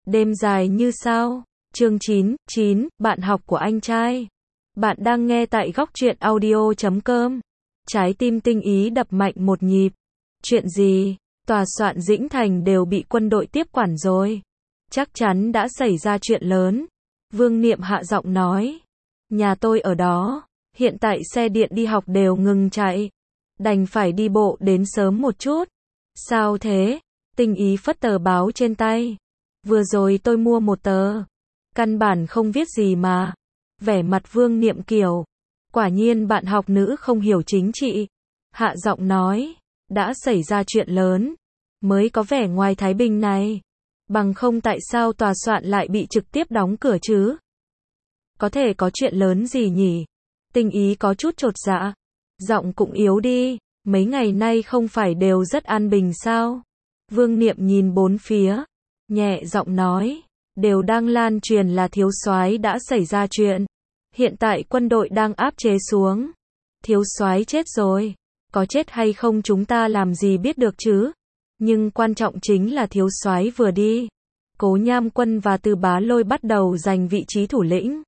Đêm dài như sao. Chương 9, bạn học của anh trai. Bạn đang nghe tại góc truyện audio.com. Trái tim Tinh Ý đập mạnh một nhịp. Chuyện gì? Tòa soạn Dĩnh Thành đều bị quân đội tiếp quản rồi. Chắc chắn đã xảy ra chuyện lớn. Vương Niệm hạ giọng nói. Nhà tôi ở đó. Hiện tại xe điện đi học đều ngừng chạy. Đành phải đi bộ đến sớm một chút. Sao thế? Tinh Ý phất tờ báo trên tay. Vừa rồi tôi mua một tờ. Căn bản không viết gì mà. Vẻ mặt Vương Niệm kiểu. Quả nhiên bạn học nữ không hiểu chính trị. Hạ giọng nói. Đã xảy ra chuyện lớn. Mới có vẻ ngoài Thái Bình này. Bằng không tại sao tòa soạn lại bị trực tiếp đóng cửa chứ? Có thể có chuyện lớn gì nhỉ? Tinh Ý có chút chột dạ. Giọng cũng yếu đi. Mấy ngày nay không phải đều rất an bình sao? Vương Niệm nhìn bốn phía. Nhẹ giọng nói. Đều đang lan truyền là thiếu soái đã xảy ra chuyện. Hiện tại quân đội đang áp chế xuống. Thiếu soái chết rồi. Có chết hay không chúng ta làm gì biết được chứ? Nhưng quan trọng chính là thiếu soái vừa đi. Cố Nham Quân và Từ Bá Lôi bắt đầu giành vị trí thủ lĩnh.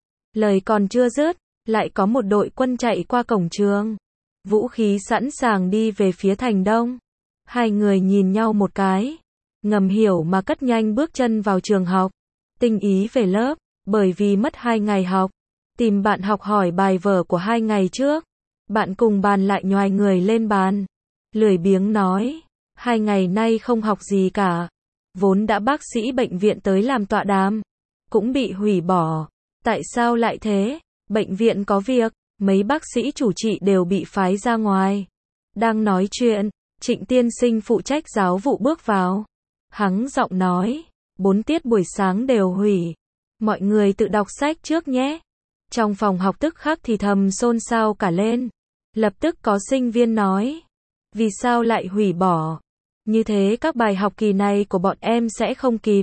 Lời còn chưa dứt, lại có một đội quân chạy qua cổng trường. Vũ khí sẵn sàng đi về phía thành đông. Hai người nhìn nhau một cái. Ngầm hiểu mà cất nhanh bước chân vào trường học. Tinh Ý về lớp, bởi vì mất 2 ngày học. Tìm bạn học hỏi bài vở của 2 ngày trước. Bạn cùng bàn lại nhoài người lên bàn. Lười biếng nói. 2 ngày nay không học gì cả. Vốn đã bác sĩ bệnh viện tới làm tọa đàm. Cũng bị hủy bỏ. Tại sao lại thế? Bệnh viện có việc. Mấy bác sĩ chủ trị đều bị phái ra ngoài. Đang nói chuyện, Trịnh tiên sinh phụ trách giáo vụ bước vào. Hắng giọng nói. 4 tiết buổi sáng đều hủy. Mọi người tự đọc sách trước nhé. Trong phòng học tức khắc thì thầm xôn xao cả lên. Lập tức có sinh viên nói. Vì sao lại hủy bỏ? Như thế các bài học kỳ này của bọn em sẽ không kịp.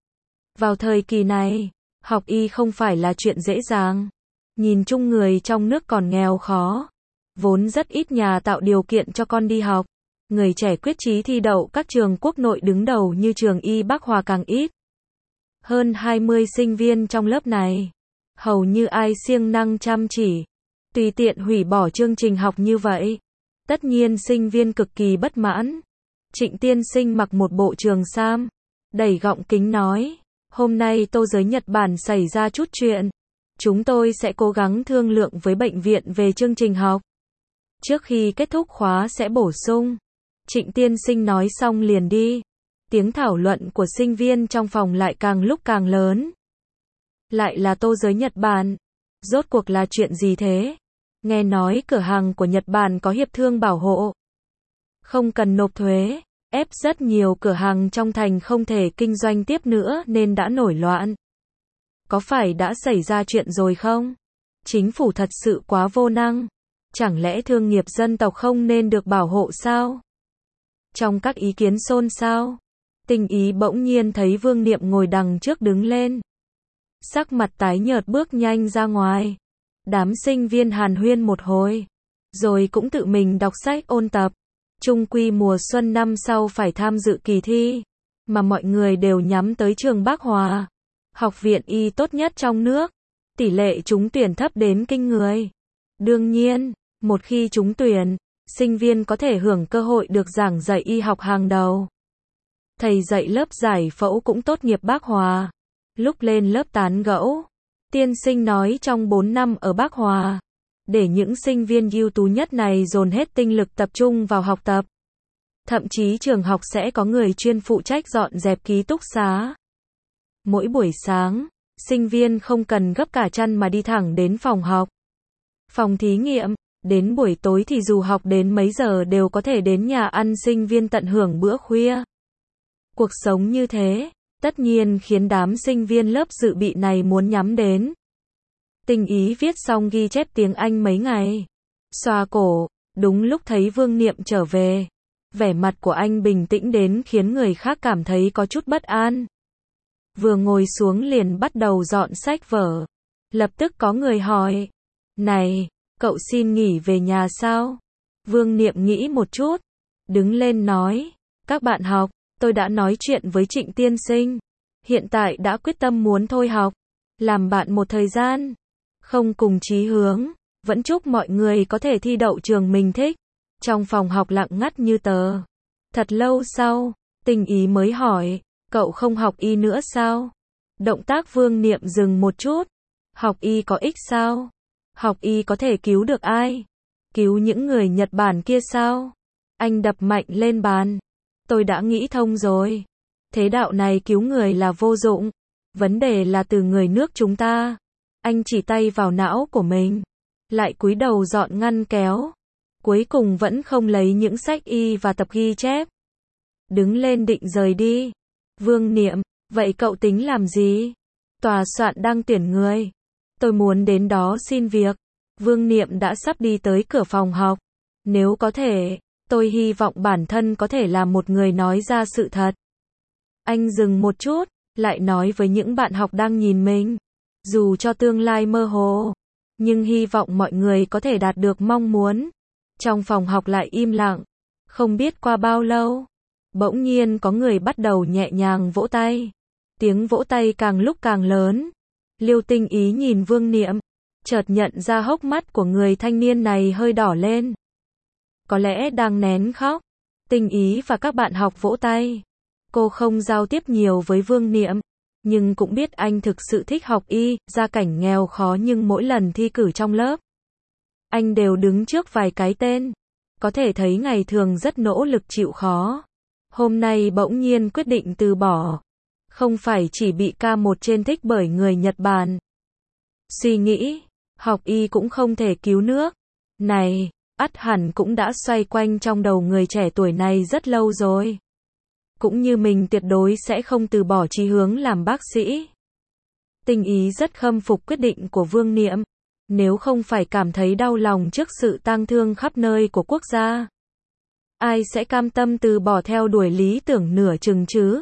Vào thời kỳ này, học y không phải là chuyện dễ dàng. Nhìn chung người trong nước còn nghèo khó. Vốn rất ít nhà tạo điều kiện cho con đi học. Người trẻ quyết chí thi đậu các trường quốc nội đứng đầu như trường Y Bắc Hòa càng ít. Hơn 20 sinh viên trong lớp này. Hầu như ai siêng năng chăm chỉ. Tùy tiện hủy bỏ chương trình học như vậy. Tất nhiên sinh viên cực kỳ bất mãn. Trịnh tiên sinh mặc một bộ trường sam. Đẩy gọng kính nói. Hôm nay Tô giới Nhật Bản xảy ra chút chuyện. Chúng tôi sẽ cố gắng thương lượng với bệnh viện về chương trình học. Trước khi kết thúc khóa sẽ bổ sung. Trịnh tiên sinh nói xong liền đi. Tiếng thảo luận của sinh viên trong phòng lại càng lúc càng lớn. Lại là Tô giới Nhật Bản. Rốt cuộc là chuyện gì thế? Nghe nói cửa hàng của Nhật Bản có hiệp thương bảo hộ. Không cần nộp thuế. Ép rất nhiều cửa hàng trong thành không thể kinh doanh tiếp nữa nên đã nổi loạn. Có phải đã xảy ra chuyện rồi không? Chính phủ thật sự quá vô năng. Chẳng lẽ thương nghiệp dân tộc không nên được bảo hộ sao? Trong các ý kiến xôn xao, Tinh Ý bỗng nhiên thấy Vương Niệm ngồi đằng trước đứng lên. Sắc mặt tái nhợt bước nhanh ra ngoài. Đám sinh viên hàn huyên một hồi. Rồi cũng tự mình đọc sách ôn tập. Chung quy mùa xuân năm sau phải tham dự kỳ thi. Mà mọi người đều nhắm tới trường Bắc Hòa. Học viện y tốt nhất trong nước. Tỷ lệ trúng tuyển thấp đến kinh người. Đương nhiên, một khi trúng tuyển, sinh viên có thể hưởng cơ hội được giảng dạy y học hàng đầu. Thầy dạy lớp giải phẫu cũng tốt nghiệp Bắc Hòa. Lúc lên lớp tán gẫu, tiên sinh nói trong 4 năm ở Bắc Hòa, để những sinh viên ưu tú nhất này dồn hết tinh lực tập trung vào học tập. Thậm chí trường học sẽ có người chuyên phụ trách dọn dẹp ký túc xá. Mỗi buổi sáng, sinh viên không cần gấp cả chăn mà đi thẳng đến phòng học. Phòng thí nghiệm, đến buổi tối thì dù học đến mấy giờ đều có thể đến nhà ăn sinh viên tận hưởng bữa khuya. Cuộc sống như thế, tất nhiên khiến đám sinh viên lớp dự bị này muốn nhắm đến. Tinh Ý viết xong ghi chép tiếng Anh mấy ngày. Xoa cổ, đúng lúc thấy Vương Niệm trở về. Vẻ mặt của anh bình tĩnh đến khiến người khác cảm thấy có chút bất an. Vừa ngồi xuống liền bắt đầu dọn sách vở. Lập tức có người hỏi. Này, cậu xin nghỉ về nhà sao? Vương Niệm nghĩ một chút. Đứng lên nói. Các bạn học, tôi đã nói chuyện với Trịnh tiên sinh. hiện tại đã quyết tâm muốn thôi học, làm bạn một thời gian, không cùng chí hướng, vẫn chúc mọi người có thể thi đậu trường mình thích. Trong phòng học lặng ngắt như tờ. Thật lâu sau, Tinh Ý mới hỏi, cậu không học y nữa sao? Động tác Vương Niệm dừng một chút. Học y có ích sao? Học y có thể cứu được ai? Cứu những người Nhật Bản kia sao? Anh đập mạnh lên bàn. Tôi đã nghĩ thông rồi. Thế đạo này cứu người là vô dụng. Vấn đề là từ người nước chúng ta. Anh chỉ tay vào não của mình. Lại cúi đầu dọn ngăn kéo. Cuối cùng vẫn không lấy những sách y và tập ghi chép. Đứng lên định rời đi. Vương Niệm, vậy cậu tính làm gì? Tòa soạn đang tuyển người. Tôi muốn đến đó xin việc. Vương Niệm đã sắp đi tới cửa phòng học. Nếu có thể, tôi hy vọng bản thân có thể là một người nói ra sự thật. Anh dừng một chút, lại nói với những bạn học đang nhìn mình. Dù cho tương lai mơ hồ, nhưng hy vọng mọi người có thể đạt được mong muốn. Trong phòng học lại im lặng. Không biết qua bao lâu, bỗng nhiên có người bắt đầu nhẹ nhàng vỗ tay. Tiếng vỗ tay càng lúc càng lớn. Liêu Tinh Ý nhìn Vương Niệm, chợt nhận ra hốc mắt của người thanh niên này hơi đỏ lên. Có lẽ đang nén khóc. Tinh Ý và các bạn học vỗ tay. Cô không giao tiếp nhiều với Vương Niệm, nhưng cũng biết anh thực sự thích học y, gia cảnh nghèo khó nhưng mỗi lần thi cử trong lớp, anh đều đứng trước vài cái tên. Có thể thấy ngày thường rất nỗ lực chịu khó. Hôm nay bỗng nhiên quyết định từ bỏ. Không phải chỉ bị K1 trên thích bởi người Nhật Bản. Suy nghĩ, học y cũng không thể cứu nước. Này, ắt hẳn cũng đã xoay quanh trong đầu người trẻ tuổi này rất lâu rồi. Cũng như mình tuyệt đối sẽ không từ bỏ chí hướng làm bác sĩ. Tinh Ý rất khâm phục quyết định của Vương Niệm. Nếu không phải cảm thấy đau lòng trước sự tang thương khắp nơi của quốc gia, ai sẽ cam tâm từ bỏ theo đuổi lý tưởng nửa chừng chứ?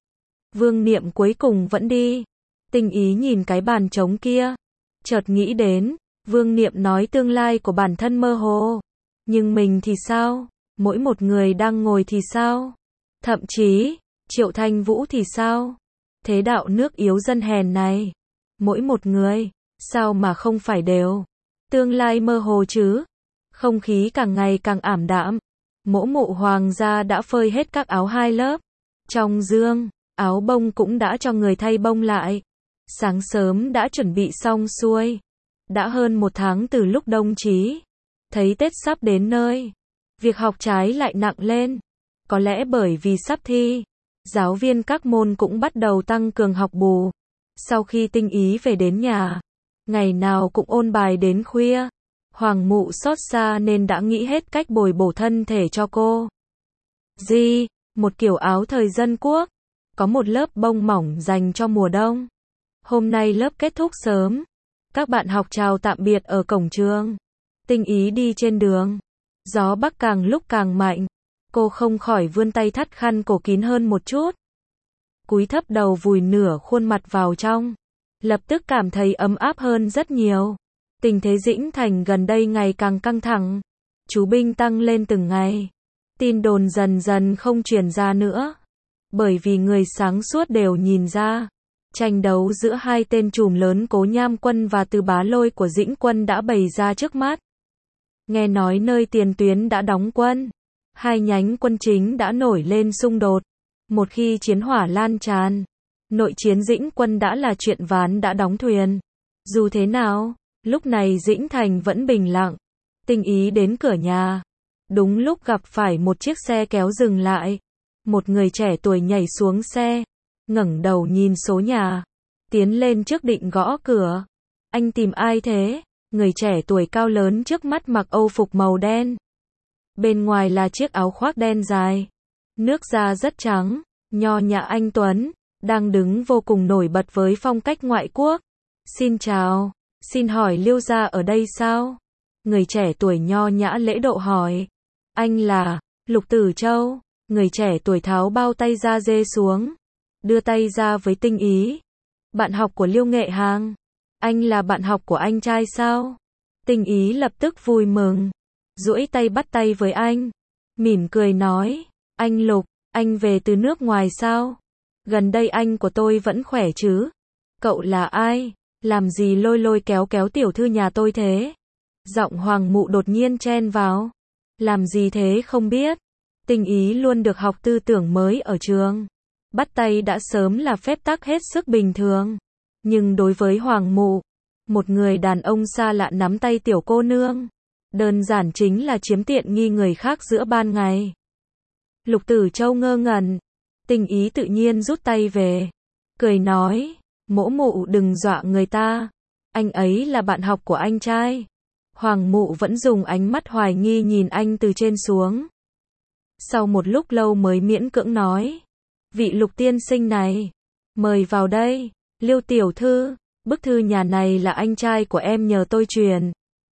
Vương Niệm cuối cùng vẫn đi. Tinh Ý nhìn cái bàn trống kia, chợt nghĩ đến, Vương Niệm nói tương lai của bản thân mơ hồ. Nhưng mình thì sao? Mỗi một người đang ngồi thì sao? Thậm chí, Triệu Thanh Vũ thì sao? Thế đạo nước yếu dân hèn này, mỗi một người, sao mà không phải đều? Tương lai mơ hồ chứ? Không khí càng ngày càng ảm đạm. Mỗ mụ Hoàng gia đã phơi hết các áo hai lớp. Trong dương, áo bông cũng đã cho người thay bông lại. Sáng sớm đã chuẩn bị xong xuôi. Đã hơn 1 tháng từ lúc đồng chí thấy Tết sắp đến nơi, việc học trái lại nặng lên. Có lẽ bởi vì sắp thi, giáo viên các môn cũng bắt đầu tăng cường học bù. Sau khi Tinh Ý về đến nhà, ngày nào cũng ôn bài đến khuya. Hoàng mụ xót xa nên đã nghĩ hết cách bồi bổ thân thể cho cô. Một kiểu áo thời dân quốc, có một lớp bông mỏng dành cho mùa đông. Hôm nay lớp kết thúc sớm. Các bạn học chào tạm biệt ở cổng trường. Tinh Ý đi trên đường. Gió bắc càng lúc càng mạnh. Cô không khỏi vươn tay thắt khăn cổ kín hơn một chút. Cúi thấp đầu vùi nửa khuôn mặt vào trong. Lập tức cảm thấy ấm áp hơn rất nhiều. Tình thế Dĩnh Thành gần đây ngày càng căng thẳng. Chú binh tăng lên từng ngày. Tin đồn dần dần không truyền ra nữa. Bởi vì người sáng suốt đều nhìn ra. Tranh đấu giữa hai tên trùm lớn Cố Nham Quân và Từ Bá Lôi của Dĩnh Quân đã bày ra trước mắt. Nghe nói nơi tiền tuyến đã đóng quân. Hai nhánh quân chính đã nổi lên xung đột. Một khi chiến hỏa lan tràn, nội chiến Dĩnh Quân đã là chuyện ván đã đóng thuyền. Dù thế nào, lúc này Dĩnh Thành vẫn bình lặng. Tinh Ý đến cửa nhà. Đúng lúc gặp phải một chiếc xe kéo dừng lại. Một người trẻ tuổi nhảy xuống xe, ngẩng đầu nhìn số nhà, tiến lên trước định gõ cửa. Anh tìm ai thế? Người trẻ tuổi cao lớn trước mắt mặc âu phục màu đen. Bên ngoài là chiếc áo khoác đen dài. Nước da rất trắng, nho nhã anh tuấn, đang đứng vô cùng nổi bật với phong cách ngoại quốc. Xin chào, xin hỏi Liêu gia ở đây sao? Người trẻ tuổi nho nhã lễ độ hỏi. Anh là Lục Tử Châu. Người trẻ tuổi tháo bao tay da dê xuống, đưa tay ra với Tinh Ý. Bạn học của Liêu Nghệ Hàng. Anh là bạn học của anh trai sao? Tinh Ý lập tức vui mừng, duỗi tay bắt tay với anh, mỉm cười nói, anh Lục, anh về từ nước ngoài sao? Gần đây anh của tôi vẫn khỏe chứ? Cậu là ai? Làm gì lôi lôi kéo kéo tiểu thư nhà tôi thế? Giọng Hoàng Mụ đột nhiên chen vào. Làm gì thế không biết? Tinh Ý luôn được học tư tưởng mới ở trường. Bắt tay đã sớm là phép tắc hết sức bình thường. Nhưng đối với Hoàng Mụ, một người đàn ông xa lạ nắm tay tiểu cô nương, đơn giản chính là chiếm tiện nghi người khác giữa ban ngày. Lục Tử Châu ngơ ngẩn. Tinh Ý tự nhiên rút tay về. Cười nói, Mỗ Mụ đừng dọa người ta. Anh ấy là bạn học của anh trai. Hoàng Mụ vẫn dùng ánh mắt hoài nghi nhìn anh từ trên xuống. Sau một lúc lâu mới miễn cưỡng nói. Vị Lục tiên sinh này, mời vào đây. Liêu tiểu thư, bức thư nhà này là anh trai của em nhờ tôi truyền.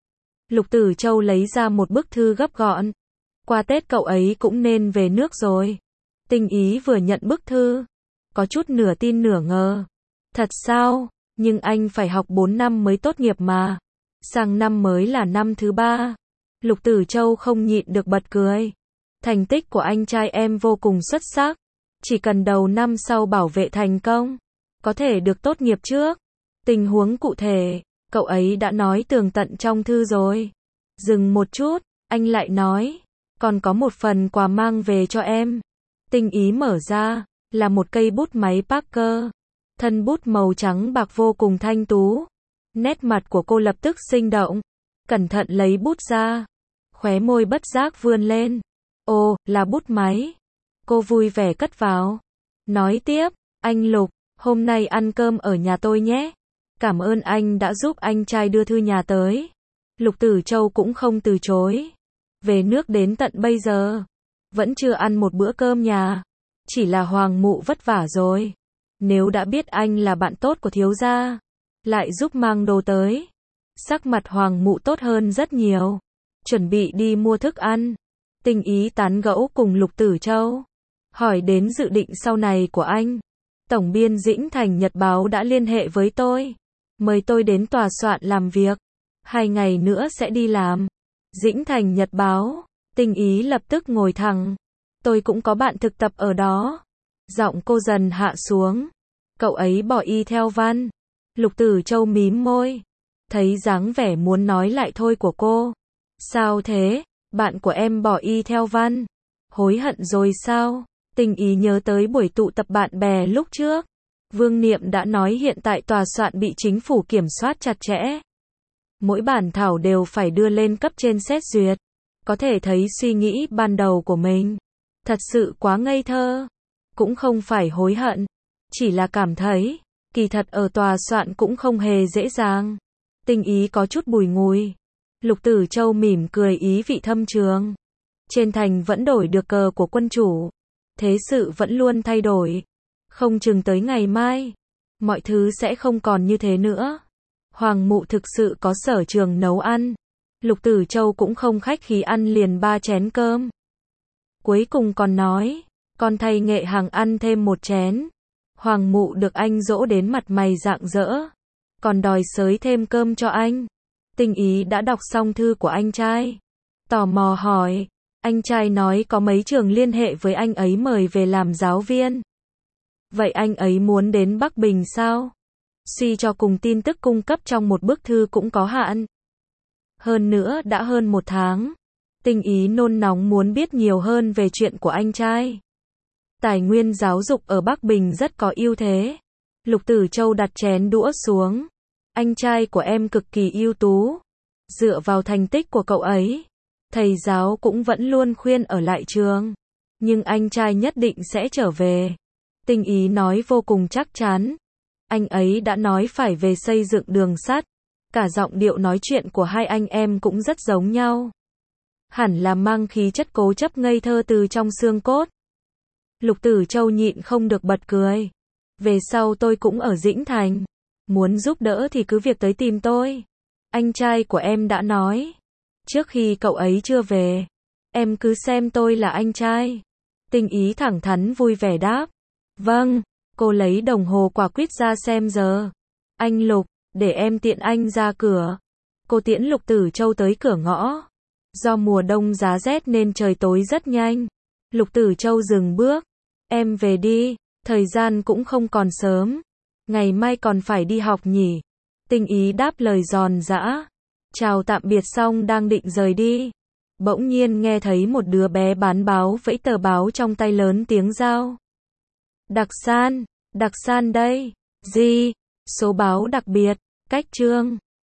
Lục Tử Châu lấy ra một bức thư gấp gọn. Qua Tết cậu ấy cũng nên về nước rồi. Tinh Ý vừa nhận bức thư, có chút nửa tin nửa ngờ. Thật sao? Nhưng anh phải học 4 năm mới tốt nghiệp mà. Sang năm mới là năm thứ 3. Lục Tử Châu không nhịn được bật cười. Thành tích của anh trai em vô cùng xuất sắc. Chỉ cần đầu năm sau bảo vệ thành công, có thể được tốt nghiệp trước. Tình huống cụ thể, cậu ấy đã nói tường tận trong thư rồi. Dừng một chút, anh lại nói, còn có một phần quà mang về cho em. Tinh Ý mở ra, là một cây bút máy Parker. Thân bút màu trắng bạc vô cùng thanh tú. Nét mặt của cô lập tức sinh động. Cẩn thận lấy bút ra. Khóe môi bất giác vươn lên. Ồ, là bút máy. Cô vui vẻ cất vào. Nói tiếp, anh Lục, hôm nay ăn cơm ở nhà tôi nhé. Cảm ơn anh đã giúp anh trai đưa thư nhà tới. Lục Tử Châu cũng không từ chối. Về nước đến tận bây giờ, vẫn chưa ăn một bữa cơm nhà. Chỉ là Hoàng Mụ vất vả rồi. Nếu đã biết anh là bạn tốt của thiếu gia, lại giúp mang đồ tới. Sắc mặt Hoàng Mụ tốt hơn rất nhiều. Chuẩn bị đi mua thức ăn. Tinh Ý tán gẫu cùng Lục Tử Châu. Hỏi đến dự định sau này của anh. Tổng biên Dĩnh Thành Nhật Báo đã liên hệ với tôi. Mời tôi đến tòa soạn làm việc. 2 ngày nữa sẽ đi làm. Dĩnh Thành Nhật Báo. Tinh Ý lập tức ngồi thẳng. Tôi cũng có bạn thực tập ở đó. Giọng cô dần hạ xuống. Cậu ấy bỏ y theo văn. Lục Tử Châu mím môi. Thấy dáng vẻ muốn nói lại thôi của cô. Sao thế? Bạn của em bỏ y theo văn. Hối hận rồi sao? Tinh Ý nhớ tới buổi tụ tập bạn bè lúc trước. Vương Niệm đã nói hiện tại tòa soạn bị chính phủ kiểm soát chặt chẽ. Mỗi bản thảo đều phải đưa lên cấp trên xét duyệt. Có thể thấy suy nghĩ ban đầu của mình thật sự quá ngây thơ. Cũng không phải hối hận. Chỉ là cảm thấy, kỳ thật ở tòa soạn cũng không hề dễ dàng. Tinh Ý có chút bùi ngùi. Lục Tử Châu mỉm cười ý vị thâm trường. Trên thành vẫn đổi được cờ của quân chủ. Thế sự vẫn luôn thay đổi. Không chừng tới ngày mai, mọi thứ sẽ không còn như thế nữa. Hoàng Mụ thực sự có sở trường nấu ăn. Lục Tử Châu cũng không khách khí ăn liền 3 chén cơm. Cuối cùng còn nói, con thay Nghệ Hằng ăn thêm 1 chén. Hoàng Mụ được anh dỗ đến mặt mày rạng rỡ. Còn đòi xới thêm cơm cho anh. Tinh Ý đã đọc xong thư của anh trai. Tò mò hỏi, anh trai nói có mấy trường liên hệ với anh ấy mời về làm giáo viên. Vậy anh ấy muốn đến Bắc Bình sao? Suy cho cùng tin tức cung cấp trong một bức thư cũng có hạn. Hơn nữa đã hơn 1 tháng. Tinh Ý nôn nóng muốn biết nhiều hơn về chuyện của anh trai. Tài nguyên giáo dục ở Bắc Bình rất có ưu thế. Lục Tử Châu đặt chén đũa xuống. Anh trai của em cực kỳ ưu tú. Dựa vào thành tích của cậu ấy, thầy giáo cũng vẫn luôn khuyên ở lại trường. Nhưng anh trai nhất định sẽ trở về. Tinh Ý nói vô cùng chắc chắn. Anh ấy đã nói phải về xây dựng đường sắt. Cả giọng điệu nói chuyện của hai anh em cũng rất giống nhau. Hẳn là mang khí chất cố chấp ngây thơ từ trong xương cốt. Lục Tử Châu nhịn không được bật cười. Về sau tôi cũng ở Dĩnh Thành. Muốn giúp đỡ thì cứ việc tới tìm tôi. Anh trai của em đã nói. Trước khi cậu ấy chưa về, em cứ xem tôi là anh trai. Tinh Ý thẳng thắn vui vẻ đáp. Vâng, cô lấy đồng hồ quả quýt ra xem giờ. Anh Lục, để em tiện anh ra cửa. Cô tiễn Lục Tử Châu tới cửa ngõ. Do mùa đông giá rét nên trời tối rất nhanh. Lục Tử Châu dừng bước. Em về đi. Thời gian cũng không còn sớm. Ngày mai còn phải đi học nhỉ? Tinh Ý đáp lời giòn giã. Chào tạm biệt xong đang định rời đi. Bỗng nhiên nghe thấy một đứa bé bán báo vẫy tờ báo trong tay lớn tiếng rao. Đặc San đây. Gì? Số báo đặc biệt. Cách chương.